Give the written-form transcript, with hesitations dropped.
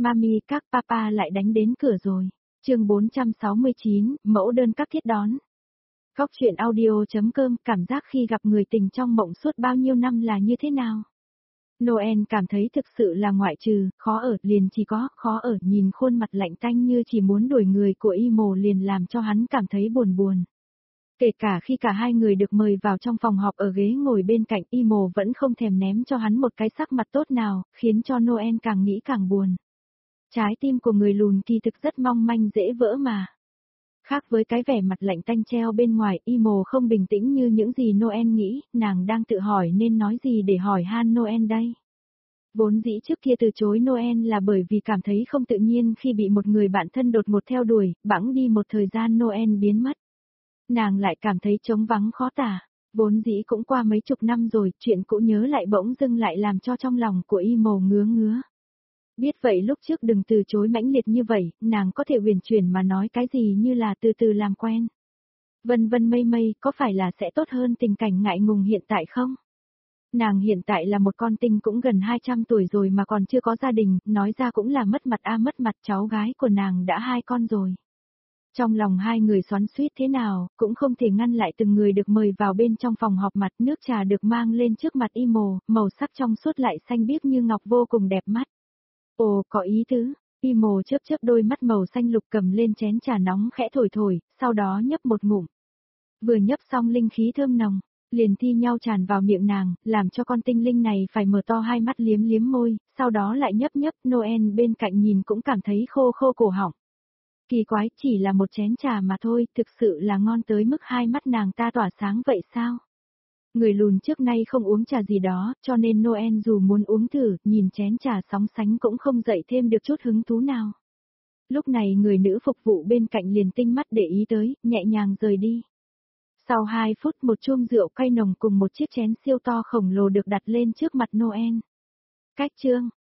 Mami các papa lại đánh đến cửa rồi. Chương 469, mẫu đơn các thiết đón. Góc truyện audio.com cảm giác khi gặp người tình trong mộng suốt bao nhiêu năm là như thế nào? Noel cảm thấy thực sự là ngoại trừ, khó ở liền chỉ có, khó ở nhìn khuôn mặt lạnh tanh như chỉ muốn đuổi người của Imo liền làm cho hắn cảm thấy buồn buồn. Kể cả khi cả hai người được mời vào trong phòng họp ở ghế ngồi bên cạnh Imo vẫn không thèm ném cho hắn một cái sắc mặt tốt nào, khiến cho Noel càng nghĩ càng buồn. Trái tim của người lùn kỳ thực rất mong manh dễ vỡ mà. Khác với cái vẻ mặt lạnh tanh treo bên ngoài, Imo không bình tĩnh như những gì Noel nghĩ, nàng đang tự hỏi nên nói gì để hỏi han Noel đây. Vốn dĩ trước kia từ chối Noel là bởi vì cảm thấy không tự nhiên khi bị một người bạn thân đột ngột theo đuổi, bẵng đi một thời gian Noel biến mất. Nàng lại cảm thấy trống vắng khó tả, vốn dĩ cũng qua mấy chục năm rồi, chuyện cũ nhớ lại bỗng dưng lại làm cho trong lòng của Imo ngứa ngứa. Biết vậy lúc trước đừng từ chối mãnh liệt như vậy, nàng có thể huyền chuyển mà nói cái gì như là từ từ làm quen. Vân vân mây mây, có phải là sẽ tốt hơn tình cảnh ngại ngùng hiện tại không? Nàng hiện tại là một con tinh cũng gần 200 tuổi rồi mà còn chưa có gia đình, nói ra cũng là mất mặt mất mặt, cháu gái của nàng đã 2 con rồi. Trong lòng hai người xoắn xuýt thế nào, cũng không thể ngăn lại từng người được mời vào bên trong phòng họp mặt, nước trà được mang lên trước mặt Imo, màu sắc trong suốt lại xanh biếc như ngọc vô cùng đẹp mắt. Ồ, có ý tứ. Imo chớp chớp đôi mắt màu xanh lục cầm lên chén trà nóng khẽ thổi thổi, sau đó nhấp một ngụm. Vừa nhấp xong linh khí thơm nồng, liền thi nhau tràn vào miệng nàng, làm cho con tinh linh này phải mở to hai mắt liếm liếm môi, sau đó lại nhấp nhấp. Noel bên cạnh nhìn cũng cảm thấy khô khô cổ họng. Kỳ quái, chỉ là một chén trà mà thôi, thực sự là ngon tới mức hai mắt nàng ta tỏa sáng vậy sao? Người lùn trước nay không uống trà gì đó, cho nên Noel dù muốn uống thử, nhìn chén trà sóng sánh cũng không dậy thêm được chút hứng thú nào. Lúc này người nữ phục vụ bên cạnh liền tinh mắt để ý tới, nhẹ nhàng rời đi. Sau 2 phút một chum rượu cay nồng cùng một chiếc chén siêu to khổng lồ được đặt lên trước mặt Noel. Cách chương,